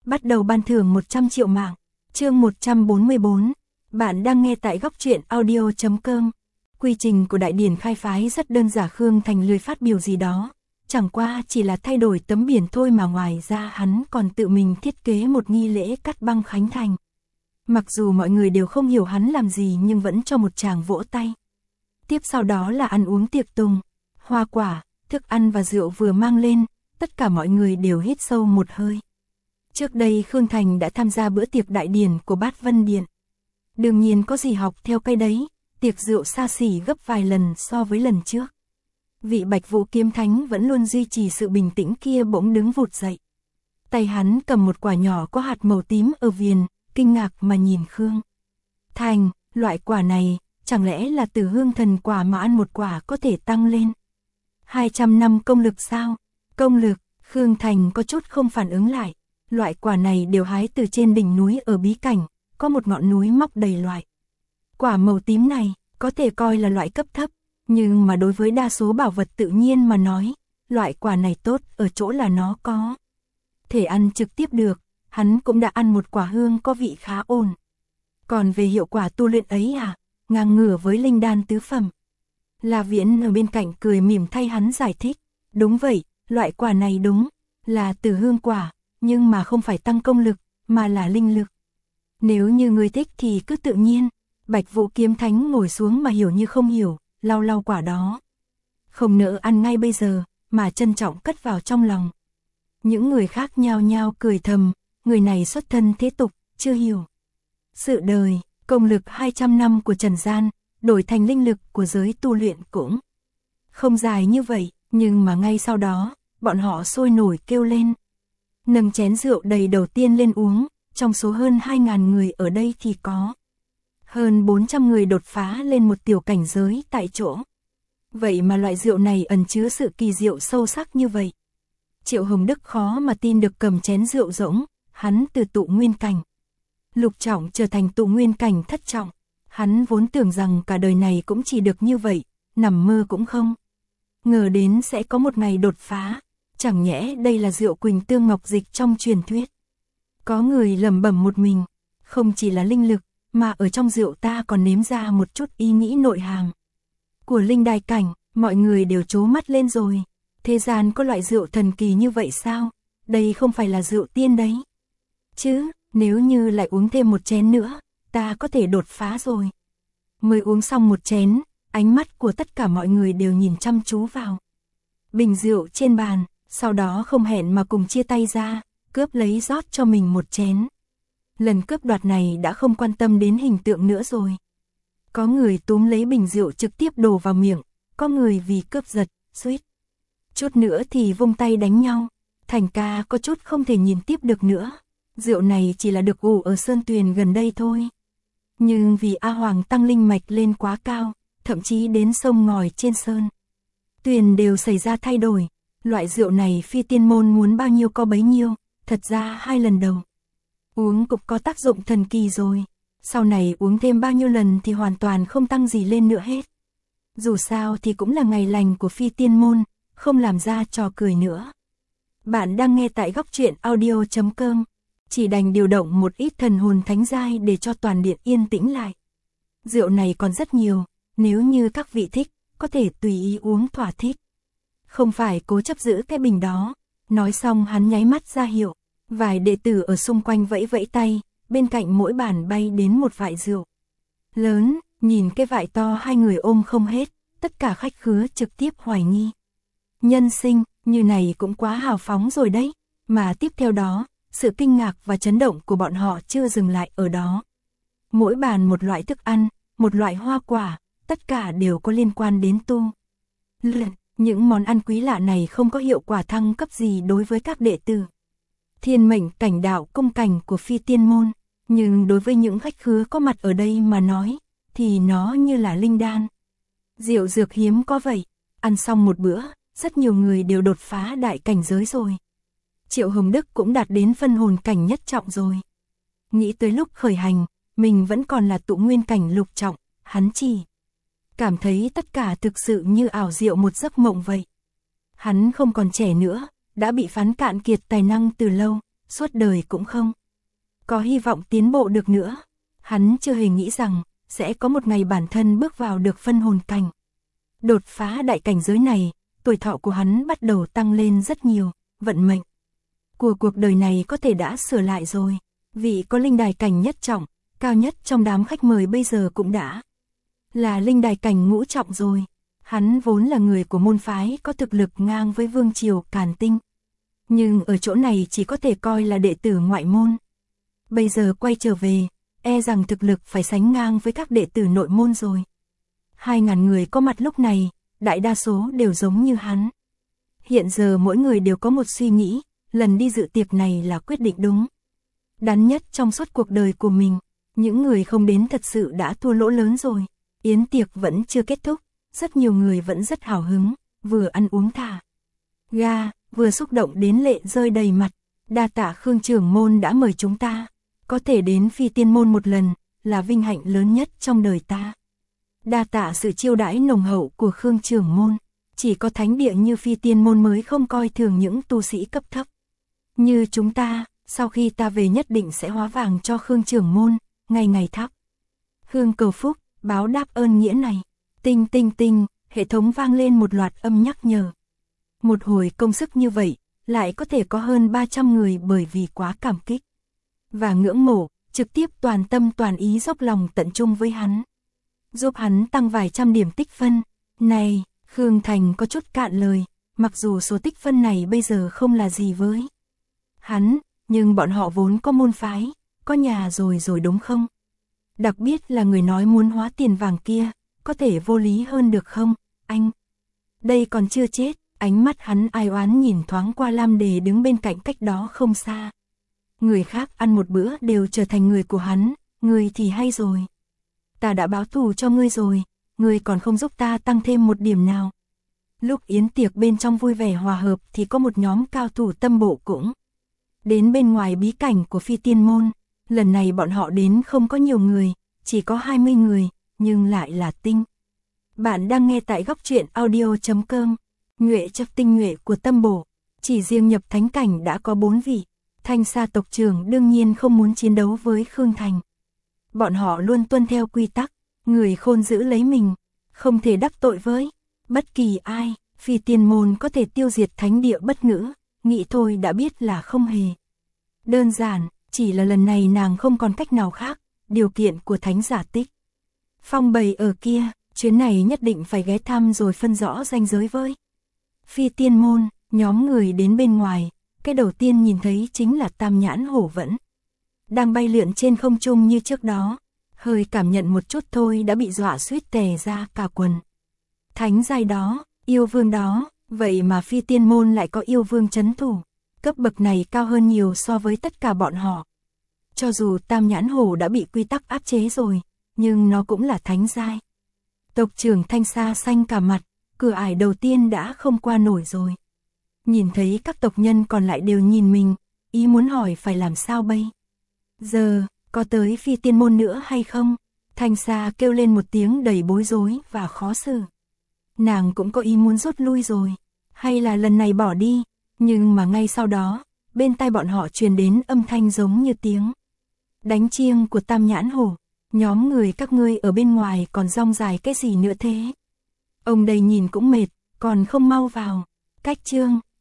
bắt đầu ban thưởng 100 triệu mạng. Chương 144. Bạn đang nghe tại góc truyện audio.com. Quy trình của đại điển khai phái rất đơn giản, Khương Thành lười phát biểu gì đó. Chẳng qua chỉ là thay đổi tấm biển thôi mà ngoài ra hắn còn tự mình thiết kế một nghi lễ cắt băng khánh thành. Mặc dù mọi người đều không hiểu hắn làm gì nhưng vẫn cho một tràng vỗ tay. Tiếp sau đó là ăn uống tiệc tùng, hoa quả, thức ăn và rượu vừa mang lên, tất cả mọi người đều hít sâu một hơi. Trước đây Khương Thành đã tham gia bữa tiệc đại điển của Bát Vân Điện. Đương nhiên có gì học theo cái đấy, tiệc rượu xa xỉ gấp vài lần so với lần trước. Vị Bạch Vũ Kiếm Thánh vẫn luôn duy trì sự bình tĩnh kia bỗng đứng vụt dậy. Tay hắn cầm một quả nhỏ có hạt màu tím ở viền, kinh ngạc mà nhìn Khương Thành, loại quả này, chẳng lẽ là từ hương thần quả mà ăn một quả có thể tăng lên 200 năm công lực sao? Công lực, Khương Thành có chút không phản ứng lại. Loại quả này đều hái từ trên đỉnh núi ở bí cảnh, có một ngọn núi mọc đầy loại. Quả màu tím này, có thể coi là loại cấp thấp, nhưng mà đối với đa số bảo vật tự nhiên mà nói, loại quả này tốt ở chỗ là nó có thể ăn trực tiếp được, hắn cũng đã ăn một quả hương có vị khá ổn. Còn về hiệu quả tu luyện ấy ngang ngửa với linh đan tứ phẩm. La Viễn ở bên cạnh cười mỉm thay hắn giải thích, đúng vậy, loại quả này đúng là từ hương quả, nhưng mà không phải tăng công lực, mà là linh lực. Nếu như ngươi thích thì cứ tự nhiên. Bạch Vũ Kiếm Thánh ngồi xuống mà hiểu như không hiểu, lau lau quả đó. Không nỡ ăn ngay bây giờ, mà trân trọng cất vào trong lòng. Những người khác nhao nhao cười thầm, người này xuất thân thế tục, chưa hiểu sự đời, công lực 200 năm của trần gian, đổi thành linh lực của giới tu luyện cũng không dài như vậy, nhưng mà ngay sau đó, bọn họ sôi nổi kêu lên. Nâng chén rượu đầy đầu tiên lên uống, trong số hơn 2.000 người ở đây thì có hơn 400 người đột phá lên một tiểu cảnh giới tại chỗ. Vậy mà loại rượu này ẩn chứa sự kỳ diệu sâu sắc như vậy. Triệu Hồng Đức khó mà tin được cầm chén rượu rỗng, hắn từ tụ nguyên cảnh lục trọng trở thành tụ nguyên cảnh thất trọng. Hắn vốn tưởng rằng cả đời này cũng chỉ được như vậy, nằm mơ cũng không ngờ đến sẽ có một ngày đột phá. Chẳng nhẽ đây là rượu Quỳnh Tương Ngọc Dịch trong truyền thuyết. Có người lẩm bẩm một mình, không chỉ là linh lực, mà ở trong rượu ta còn nếm ra một chút ý nghĩ nội hàm của linh đài cảnh. Mọi người đều trố mắt lên rồi. Thế gian có loại rượu thần kỳ như vậy sao? Đây không phải là rượu tiên đấy chứ, nếu như lại uống thêm một chén nữa, ta có thể đột phá rồi. Mới uống xong một chén, ánh mắt của tất cả mọi người đều nhìn chăm chú vào bình rượu trên bàn, sau đó không hẹn mà cùng chia tay ra, cướp lấy rót cho mình một chén. Lần cướp đoạt này đã không quan tâm đến hình tượng nữa rồi. Có người túm lấy bình rượu trực tiếp đổ vào miệng, có người vì cướp giật, suýt chút nữa thì vung tay đánh nhau. Thành ca có chút không thể nhìn tiếp được nữa. Rượu này chỉ là được ủ ở sơn tuyền gần đây thôi. Nhưng vì A Hoàng tăng linh mạch lên quá cao, thậm chí đến sông ngòi trên sơn tuyền đều xảy ra thay đổi. Loại rượu này phi tiên môn muốn bao nhiêu có bấy nhiêu, thật ra 2 lần đầu uống cũng có tác dụng thần kỳ rồi. Sau này uống thêm bao nhiêu lần thì hoàn toàn không tăng gì lên nữa hết. Dù sao thì cũng là ngày lành của phi tiên môn, không làm ra trò cười nữa. Bạn đang nghe tại góc truyện audio.com. Chỉ đành điều động một ít thần hồn thánh giai để cho toàn điện yên tĩnh lại. Rượu này còn rất nhiều, nếu như các vị thích, có thể tùy ý uống thỏa thích. Không phải cố chấp giữ cái bình đó. Nói xong hắn nháy mắt ra hiệu. Vài đệ tử ở xung quanh vẫy vẫy tay, bên cạnh mỗi bàn bay đến một vại rượu lớn. Nhìn cái vại to hai người ôm không hết, tất cả khách khứa trực tiếp hoài nghi. Nhân sinh, như này cũng quá hào phóng rồi đấy. Mà tiếp theo đó, sự kinh ngạc và chấn động của bọn họ chưa dừng lại ở đó. Mỗi bàn một loại thức ăn, một loại hoa quả, tất cả đều có liên quan đến tu luyện. Những món ăn quý lạ này không có hiệu quả thăng cấp gì đối với các đệ tử thiên mệnh cảnh đạo cung cảnh của phi tiên môn. Nhưng đối với những khách khứa có mặt ở đây mà nói, thì nó như là linh đan. Rượu dược hiếm có vậy. Ăn xong một bữa, rất nhiều người đều đột phá đại cảnh giới rồi. Triệu Hồng Đức cũng đạt đến phân hồn cảnh nhất trọng rồi. Nghĩ tới lúc khởi hành, mình vẫn còn là tụ nguyên cảnh lục trọng, hắn chỉ cảm thấy tất cả thực sự như ảo diệu một giấc mộng vậy. Hắn không còn trẻ nữa, đã bị phán cạn kiệt tài năng từ lâu, suốt đời cũng không có hy vọng tiến bộ được nữa. Hắn chưa hề nghĩ rằng sẽ có một ngày bản thân bước vào được phân hồn cảnh. Đột phá đại cảnh giới này, tuổi thọ của hắn bắt đầu tăng lên rất nhiều, vận mệnh của cuộc đời này có thể đã sửa lại rồi. Vị có linh đài cảnh nhất trọng, cao nhất trong đám khách mời bây giờ cũng đã là linh đài cảnh ngũ trọng rồi. Hắn vốn là người của môn phái có thực lực ngang với vương triều Càn Tinh, nhưng ở chỗ này chỉ có thể coi là đệ tử ngoại môn. Bây giờ quay trở về, e rằng thực lực phải sánh ngang với các đệ tử nội môn rồi. 2.000 người có mặt lúc này, đại đa số đều giống như hắn. Hiện giờ mỗi người đều có một suy nghĩ, lần đi dự tiệc này là quyết định đúng đắn nhất trong suốt cuộc đời của mình. Những người không đến thật sự đã thua lỗ lớn rồi. Yến tiệc vẫn chưa kết thúc, rất nhiều người vẫn rất hào hứng, vừa ăn uống thả ga, vừa xúc động đến lệ rơi đầy mặt. Đa tạ Khương trưởng môn đã mời chúng ta, có thể đến Phi Tiên môn một lần là vinh hạnh lớn nhất trong đời ta. Đa tạ sự chiêu đãi nồng hậu của Khương trưởng môn, chỉ có thánh địa như Phi Tiên môn mới không coi thường những tu sĩ cấp thấp như chúng ta. Sau khi ta về nhất định sẽ hóa vàng cho Khương trưởng môn, ngày ngày thắp hương cầu phúc, báo đáp ơn nghĩa này. Tinh tinh tinh, hệ thống vang lên một loạt âm nhắc nhở. Một hồi công sức như vậy, lại có thể có hơn 300 người bởi vì quá cảm kích và ngưỡng mộ, trực tiếp toàn tâm toàn ý dốc lòng tận trung với hắn, giúp hắn tăng vài trăm điểm tích phân. Này, Khương Thành có chút cạn lời, mặc dù số tích phân này bây giờ không là gì với hắn, nhưng bọn họ vốn có môn phái, có nhà rồi đúng không? Đặc biệt là người nói muốn hóa tiền vàng kia, có thể vô lý hơn được không, anh? Đây còn chưa chết, ánh mắt hắn ai oán nhìn thoáng qua Lam Đề đứng bên cạnh cách đó không xa. Người khác ăn một bữa đều trở thành người của hắn, người thì hay rồi. Ta đã báo thù cho ngươi rồi, ngươi còn không giúp ta tăng thêm một điểm nào. Lúc yến tiệc bên trong vui vẻ hòa hợp thì có một nhóm cao thủ tâm bộ cũng đến bên ngoài bí cảnh của Phi Tiên môn. Lần này bọn họ đến không có nhiều người, chỉ có 20 người, nhưng lại là tinh. Bạn đang nghe tại góc truyện audio.com. Nhuệ chấp tinh nhuệ của tâm bổ, chỉ riêng nhập thánh cảnh đã có 4 vị. Thanh Sa tộc trưởng đương nhiên không muốn chiến đấu với Khương Thành. Bọn họ luôn tuân theo quy tắc, người khôn giữ lấy mình, không thể đắc tội với bất kỳ ai. Phi Tiên môn có thể tiêu diệt thánh địa bất ngữ, nghĩ thôi đã biết là không hề đơn giản. Chỉ là lần này nàng không còn cách nào khác, điều kiện của thánh giả Tích Phong bày ở kia, chuyến này nhất định phải ghé thăm rồi phân rõ ranh giới với Phi Tiên môn. Nhóm người đến bên ngoài, cái đầu tiên nhìn thấy chính là Tam Nhãn Hổ vẫn đang bay lượn trên không trung như trước đó, hơi cảm nhận một chút thôi đã bị dọa suýt tè ra cả quần. Thánh giai đó, yêu vương đó, vậy mà Phi Tiên môn lại có yêu vương trấn thủ, cấp bậc này cao hơn nhiều so với tất cả bọn họ. Cho dù Tam Nhãn Hổ đã bị quy tắc áp chế rồi, nhưng nó cũng là thánh giai. Tộc trưởng Thanh Sa xanh cả mặt, cửa ải đầu tiên đã không qua nổi rồi. Nhìn thấy các tộc nhân còn lại đều nhìn mình, ý muốn hỏi phải làm sao bây giờ, có tới Phi Tiên môn nữa hay không? Thanh Sa kêu lên một tiếng đầy bối rối và khó xử. Nàng cũng có ý muốn rút lui rồi, hay là lần này bỏ đi, nhưng mà ngay sau đó, bên tai bọn họ truyền đến âm thanh giống như tiếng đánh chiêng của Tam Nhãn Hổ. Nhóm người các ngươi ở bên ngoài còn rong dài cái gì nữa thế? Ông đây nhìn cũng mệt, còn không mau vào. Cách chương